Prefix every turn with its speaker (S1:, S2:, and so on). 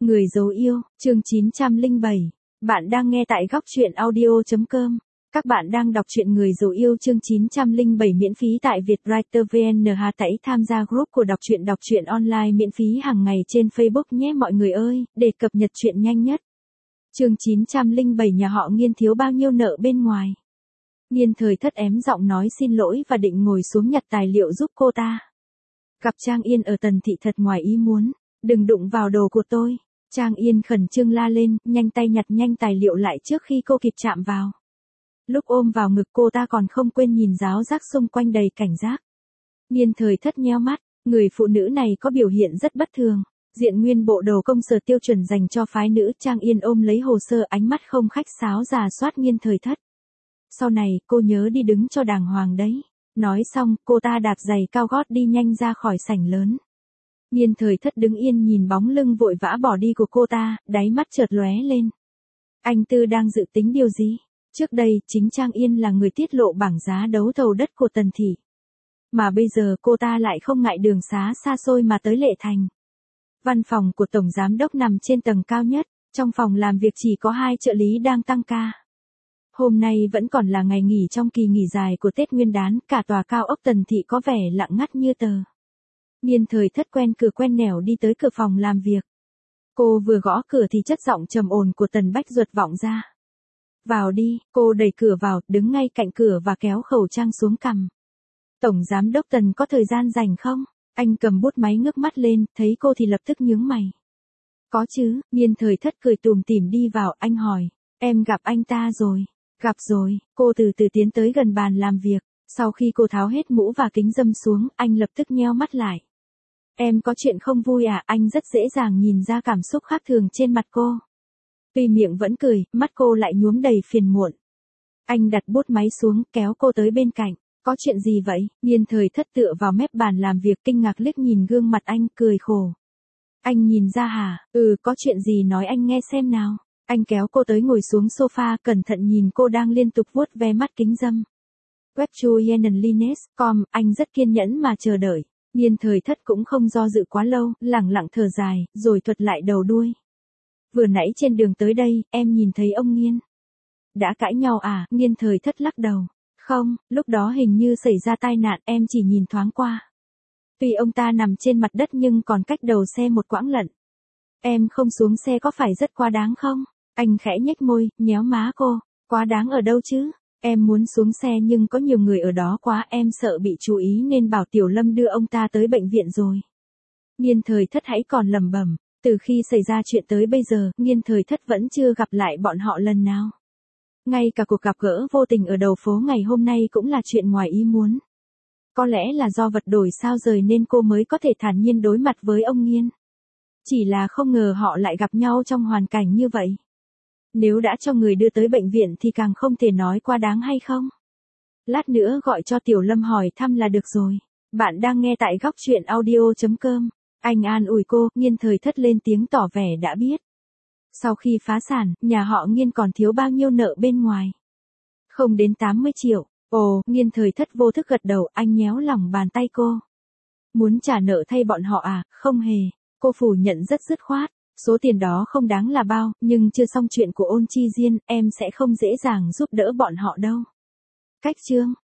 S1: Người dấu yêu, chương 907. Bạn đang nghe tại góc chuyện audio.com. Các bạn đang đọc truyện Người dấu yêu chương 907 miễn phí tại Vietwriter VN. Hãy tham gia group của đọc truyện online miễn phí hàng ngày trên Facebook nhé mọi người ơi, để cập nhật truyện nhanh nhất. Chương 907 nhà họ Nghiên thiếu bao nhiêu nợ bên ngoài. Nghiên Thời Thất ém giọng nói xin lỗi và định ngồi xuống nhặt tài liệu giúp cô ta. Gặp Trang Yên ở Tần Thị thật ngoài ý muốn. Đừng đụng vào đồ của tôi. Trang Yên khẩn trương la lên, nhanh tay nhặt nhanh tài liệu lại trước khi cô kịp chạm vào. Lúc ôm vào ngực cô ta còn không quên nhìn giáo giác xung quanh đầy cảnh giác. Nghiên Thời Thất nheo mắt, người phụ nữ này có biểu hiện rất bất thường. Diện nguyên bộ đồ công sở tiêu chuẩn dành cho phái nữ. Trang Yên ôm lấy hồ sơ, ánh mắt không khách sáo rà soát Nghiên Thời Thất. Sau này cô nhớ đi đứng cho đàng hoàng đấy. Nói xong, cô ta đạp giày cao gót đi nhanh ra khỏi sảnh lớn. Nghiên Thời Thất đứng yên nhìn bóng lưng vội vã bỏ đi của cô ta, đáy mắt chợt lóe lên. Anh Tư đang dự tính điều gì? Trước đây, chính Trang Yên là người tiết lộ bảng giá đấu thầu đất của Tần Thị. Mà bây giờ cô ta lại không ngại đường xá xa xôi mà tới Lệ Thành. Văn phòng của Tổng Giám Đốc nằm trên tầng cao nhất, trong phòng làm việc chỉ có 2 trợ lý đang tăng ca. Hôm nay vẫn còn là ngày nghỉ trong kỳ nghỉ dài của Tết Nguyên đán, cả tòa cao ốc Tần Thị có vẻ lặng ngắt như tờ. Nghiên Thời Thất quen cửa quen nẻo đi tới cửa phòng làm việc. Cô vừa gõ cửa thì chất giọng trầm ổn của Tần Bách Duật vọng ra. Vào đi, cô đẩy cửa vào, đứng ngay cạnh cửa và kéo khẩu trang xuống cằm. Tổng Giám Đốc Tần có thời gian rảnh không? Anh cầm bút máy ngước mắt lên, thấy cô thì lập tức nhướng mày. Có chứ, Nghiên Thời Thất cười tủm tỉm đi vào, anh hỏi, em gặp anh ta rồi. Gặp rồi, cô từ từ tiến tới gần bàn làm việc. Sau khi cô tháo hết mũ và kính râm xuống, anh lập tức nheo mắt lại. Em có chuyện không vui à? Anh rất dễ dàng nhìn ra cảm xúc khác thường trên mặt cô. Tuy miệng vẫn cười, mắt cô lại nhuốm đầy phiền muộn. Anh đặt bút máy xuống, kéo cô tới bên cạnh. Có chuyện gì vậy? Nghiên Thời Thất tựa vào mép bàn làm việc kinh ngạc liếc nhìn gương mặt anh, cười khổ. Anh nhìn ra hả? Có chuyện gì nói anh nghe xem nào. Anh kéo cô tới ngồi xuống sofa, cẩn thận nhìn cô đang liên tục vuốt ve mắt kính râm. Webchuyenenlines.com, anh rất kiên nhẫn mà chờ đợi. Nghiên Thời Thất cũng không do dự quá lâu, lẳng lặng thở dài, rồi thuật lại đầu đuôi. Vừa nãy trên đường tới đây, em nhìn thấy ông Nghiên. Đã cãi nhau à? Nghiên Thời Thất lắc đầu. Không, lúc đó hình như xảy ra tai nạn, em chỉ nhìn thoáng qua. Tuy ông ta nằm trên mặt đất nhưng còn cách đầu xe một quãng lận. Em không xuống xe có phải rất quá đáng không? Anh khẽ nhếch môi, nhéo má cô. Quá đáng ở đâu chứ? Em muốn xuống xe nhưng có nhiều người ở đó quá, em sợ bị chú ý nên bảo Tiểu Lâm đưa ông ta tới bệnh viện rồi. Nghiên Thời Thất hãy còn lẩm bẩm, từ khi xảy ra chuyện tới bây giờ, Nghiên Thời Thất vẫn chưa gặp lại bọn họ lần nào. Ngay cả cuộc gặp gỡ vô tình ở đầu phố ngày hôm nay cũng là chuyện ngoài ý muốn. Có lẽ là do vật đổi sao rời nên cô mới có thể thản nhiên đối mặt với ông Nghiên. Chỉ là không ngờ họ lại gặp nhau trong hoàn cảnh như vậy. Nếu đã cho người đưa tới bệnh viện thì càng không thể nói quá đáng hay không? Lát nữa gọi cho Tiểu Lâm hỏi thăm là được rồi. Bạn đang nghe tại góc chuyện audio.com. Anh an ủi cô, Nghiên Thời Thất lên tiếng tỏ vẻ đã biết. Sau khi phá sản, nhà họ Nghiên còn thiếu bao nhiêu nợ bên ngoài? Không đến 80 triệu. Ồ, Nghiên Thời Thất vô thức gật đầu, anh nhéo lòng bàn tay cô. Muốn trả nợ thay bọn họ à? Không hề. Cô phủ nhận rất dứt khoát. Số tiền đó không đáng là bao, nhưng chưa xong chuyện của Ôn Chi Diên, em sẽ không dễ dàng giúp đỡ bọn họ đâu. Cách chương,